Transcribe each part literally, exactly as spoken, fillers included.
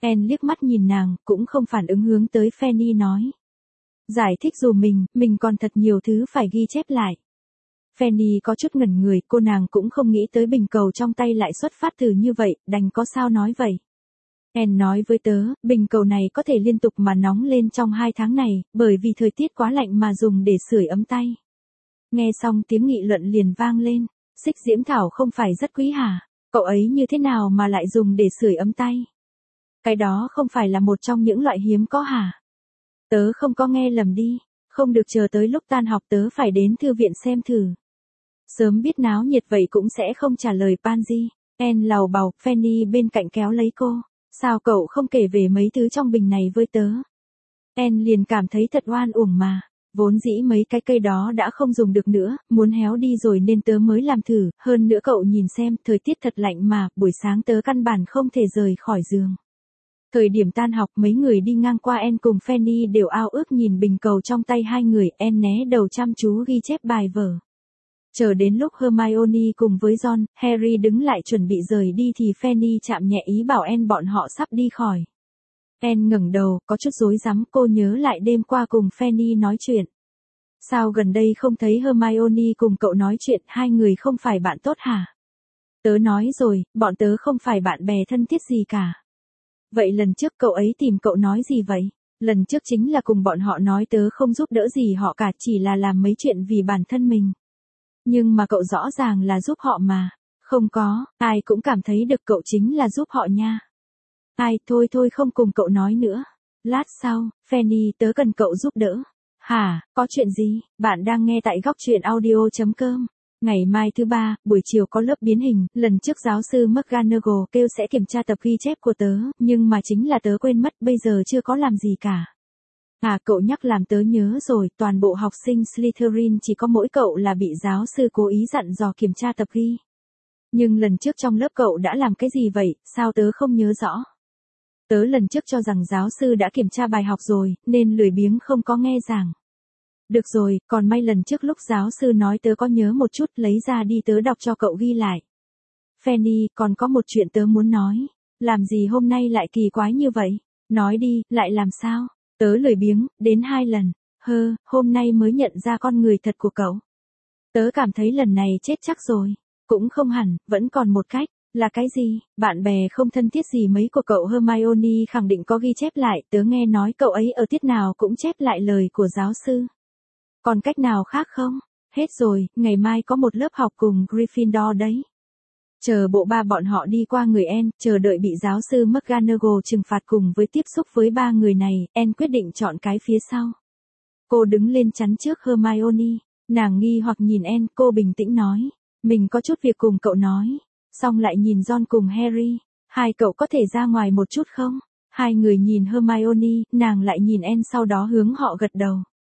Anne liếc mắt nhìn nàng, cũng không phản ứng hướng tới Fanny nói. Giải thích dù mình, mình còn thật nhiều thứ phải ghi chép lại. Fanny có chút ngẩn người, cô nàng cũng không nghĩ tới bình cầu trong tay lại xuất phát từ như vậy, đành có sao nói vậy. Anne nói với tớ, bình cầu này có thể liên tục mà nóng lên trong hai tháng này, bởi vì thời tiết quá lạnh mà dùng để sưởi ấm tay. Nghe xong tiếng nghị luận liền vang lên, xích diễm thảo không phải rất quý hả? Cậu ấy như thế nào mà lại dùng để sưởi ấm tay? Cái đó không phải là một trong những loại hiếm có hả? Tớ không có nghe lầm đi, không được chờ tới lúc tan học tớ phải đến thư viện xem thử. Sớm biết náo nhiệt vậy cũng sẽ không trả lời Pansy. Anne lầu bầu, Fanny bên cạnh kéo lấy cô. Sao cậu không kể về mấy thứ trong bình này với tớ? Anne liền cảm thấy thật oan uổng mà. Vốn dĩ mấy cái cây đó đã không dùng được nữa, muốn héo đi rồi nên tớ mới làm thử. Hơn nữa cậu nhìn xem, thời tiết thật lạnh mà, buổi sáng tớ căn bản không thể rời khỏi giường. Thời điểm tan học mấy người đi ngang qua Anne cùng Fanny đều ao ước nhìn bình cầu trong tay hai người. Anne né đầu chăm chú ghi chép bài vở. Chờ đến lúc Hermione cùng với Ron, Harry đứng lại chuẩn bị rời đi thì Fanny chạm nhẹ ý bảo Anne bọn họ sắp đi khỏi. Anne ngẩng đầu, có chút rối rắm, cô nhớ lại đêm qua cùng Fanny nói chuyện. Sao gần đây không thấy Hermione cùng cậu nói chuyện, hai người không phải bạn tốt hả? Tớ nói rồi, bọn tớ không phải bạn bè thân thiết gì cả. Vậy lần trước cậu ấy tìm cậu nói gì vậy? Lần trước chính là cùng bọn họ nói tớ không giúp đỡ gì họ cả, chỉ là làm mấy chuyện vì bản thân mình. Nhưng mà cậu rõ ràng là giúp họ mà. Không có, ai cũng cảm thấy được cậu chính là giúp họ nha. Ai, thôi thôi không cùng cậu nói nữa. Lát sau, Fanny, tớ cần cậu giúp đỡ. Hả, có chuyện gì? Bạn đang nghe tại góc truyện audio chấm com. Ngày mai thứ ba, buổi chiều có lớp biến hình, lần trước giáo sư McGonagall kêu sẽ kiểm tra tập ghi chép của tớ, nhưng mà chính là tớ quên mất, bây giờ chưa có làm gì cả. À, cậu nhắc làm tớ nhớ rồi, toàn bộ học sinh Slytherin chỉ có mỗi cậu là bị giáo sư cố ý dặn dò kiểm tra tập ghi. Nhưng lần trước trong lớp cậu đã làm cái gì vậy, sao tớ không nhớ rõ? Tớ lần trước cho rằng giáo sư đã kiểm tra bài học rồi, nên lười biếng không có nghe giảng. Được rồi, còn may lần trước lúc giáo sư nói tớ có nhớ một chút, lấy ra đi tớ đọc cho cậu ghi lại. Fanny, còn có một chuyện tớ muốn nói. Làm gì hôm nay lại kỳ quái như vậy? Nói đi, lại làm sao? Tớ lười biếng, đến hai lần. Hơ, hôm nay mới nhận ra con người thật của cậu. Tớ cảm thấy lần này chết chắc rồi. Cũng không hẳn, vẫn còn một cách. Là cái gì? Bạn bè không thân thiết gì mấy của cậu Hermione khẳng định có ghi chép lại. Tớ nghe nói cậu ấy ở tiết nào cũng chép lại lời của giáo sư. Còn cách nào khác không? Hết rồi, ngày mai có một lớp học cùng Gryffindor đấy. Chờ bộ ba bọn họ đi qua người Anne, chờ đợi bị giáo sư McGonagall trừng phạt cùng với tiếp xúc với ba người này, Anne quyết định chọn cái phía sau. Cô đứng lên chắn trước Hermione, nàng nghi hoặc nhìn Anne, cô bình tĩnh nói, mình có chút việc cùng cậu nói, xong lại nhìn Ron cùng Harry, hai cậu có thể ra ngoài một chút không? Hai người nhìn Hermione, nàng lại nhìn Anne sau đó hướng họ gật đầu.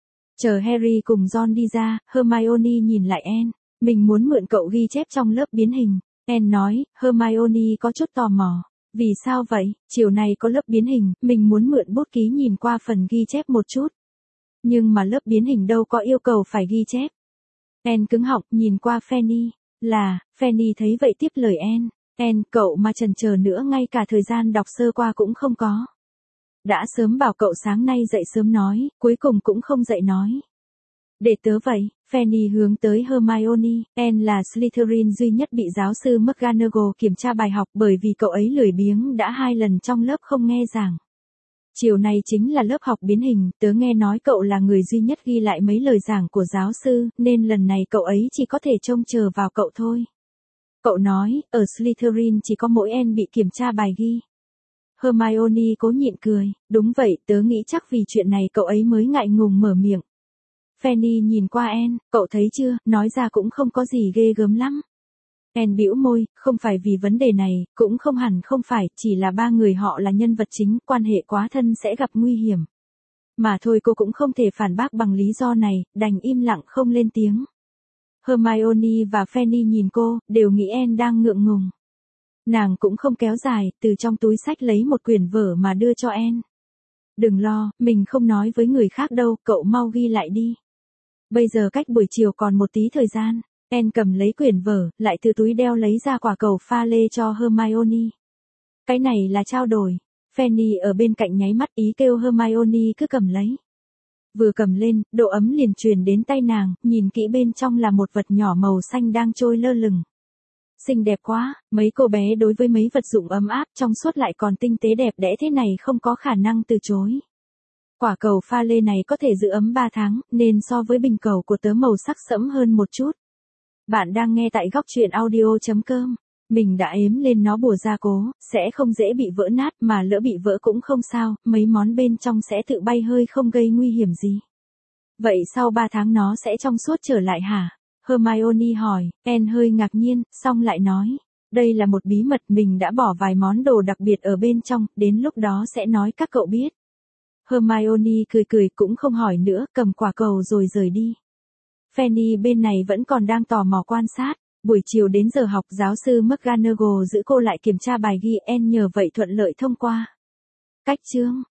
Chờ Harry cùng Ron đi ra, Hermione nhìn lại Anne, mình muốn mượn cậu ghi chép trong lớp biến hình. Anne nói, Hermione có chút tò mò. Vì sao vậy? Chiều nay có lớp biến hình, mình muốn mượn bút ký nhìn qua phần ghi chép một chút. Nhưng mà lớp biến hình đâu có yêu cầu phải ghi chép. Anne cứng họng, nhìn qua Fanny. Là, Fanny thấy vậy tiếp lời Anne. Anne, cậu mà chần chờ nữa ngay cả thời gian đọc sơ qua cũng không có. Đã sớm bảo cậu sáng nay dậy sớm nói, cuối cùng cũng không dậy nói. Để tớ vậy, Fanny hướng tới Hermione, Anne là Slytherin duy nhất bị giáo sư McGonagall kiểm tra bài học bởi vì cậu ấy lười biếng đã hai lần trong lớp không nghe giảng. Chiều nay chính là lớp học biến hình, tớ nghe nói cậu là người duy nhất ghi lại mấy lời giảng của giáo sư, nên lần này cậu ấy chỉ có thể trông chờ vào cậu thôi. Cậu nói, ở Slytherin chỉ có mỗi Anne bị kiểm tra bài ghi. Hermione cố nhịn cười, đúng vậy, tớ nghĩ chắc vì chuyện này cậu ấy mới ngại ngùng mở miệng. Fanny nhìn qua Anne, cậu thấy chưa, nói ra cũng không có gì ghê gớm lắm. Anne bĩu môi, không phải vì vấn đề này, cũng không hẳn không phải, chỉ là ba người họ là nhân vật chính, quan hệ quá thân sẽ gặp nguy hiểm. Mà thôi cô cũng không thể phản bác bằng lý do này, đành im lặng không lên tiếng. Hermione và Fanny nhìn cô, đều nghĩ Anne đang ngượng ngùng. Nàng cũng không kéo dài, từ trong túi xách lấy một quyển vở mà đưa cho Anne. Đừng lo, mình không nói với người khác đâu, cậu mau ghi lại đi. Bây giờ cách buổi chiều còn một tí thời gian. Anne cầm lấy quyển vở, lại từ túi đeo lấy ra quả cầu pha lê cho Hermione. Cái này là trao đổi. Fanny ở bên cạnh nháy mắt ý kêu Hermione cứ cầm lấy. Vừa cầm lên, độ ấm liền truyền đến tay nàng, nhìn kỹ bên trong là một vật nhỏ màu xanh đang trôi lơ lửng. Xinh đẹp quá, mấy cô bé đối với mấy vật dụng ấm áp trong suốt lại còn tinh tế đẹp đẽ thế này không có khả năng từ chối. Quả cầu pha lê này có thể giữ ấm ba tháng, nên so với bình cầu của tớ màu sắc sẫm hơn một chút. Bạn đang nghe tại góc truyện audio.com. Mình đã ếm lên nó bùa gia cố, sẽ không dễ bị vỡ nát mà lỡ bị vỡ cũng không sao, mấy món bên trong sẽ tự bay hơi không gây nguy hiểm gì. Vậy sau ba tháng nó sẽ trong suốt trở lại hả? Hermione hỏi, Anne hơi ngạc nhiên, xong lại nói. Đây là một bí mật, mình đã bỏ vài món đồ đặc biệt ở bên trong, đến lúc đó sẽ nói các cậu biết. Hermione cười cười cũng không hỏi nữa, cầm quả cầu rồi rời đi. Fanny bên này vẫn còn đang tò mò quan sát. Buổi chiều đến giờ học, giáo sư McGonagall giữ cô lại kiểm tra bài ghi, Anne nhờ vậy thuận lợi thông qua. Cách chương